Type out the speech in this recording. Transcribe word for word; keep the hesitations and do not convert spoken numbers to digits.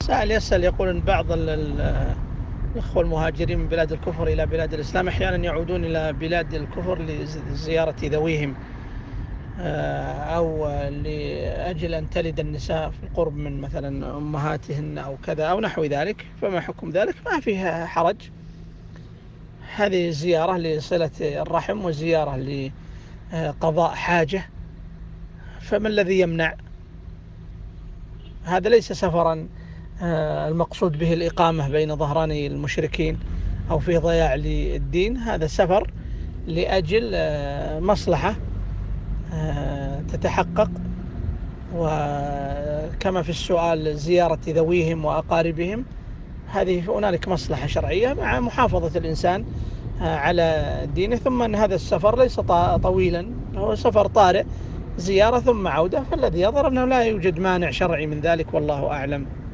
سائل يسأل يقول إن بعض ال- ال- الإخوة المهاجرين من بلاد الكفر إلى بلاد الإسلام أحيانا يعودون إلى بلاد الكفر لزيارة ذويهم، آه، أو لأجل أن تلد النساء في القرب من مثلا أمهاتهن أو كذا أو نحو ذلك، فما حكم ذلك؟ ما فيها حرج، هذه زيارة لصلة الرحم وزيارة لقضاء حاجة، فما الذي يمنع؟ هذا ليس سفرا آه، المقصود به الإقامة بين ظهراني المشركين أو في ضياع للدين، هذا سفر لأجل آه، مصلحة آه، تتحقق. وكما في السؤال زيارة ذويهم وأقاربهم، هذه هنالك مصلحة شرعية مع محافظة الإنسان آه، على دينه. ثم أن هذا السفر ليس طويلا، هو سفر طارئ، زيارة ثم عودة، فالذي يظهر أنه لا يوجد مانع شرعي من ذلك، والله أعلم.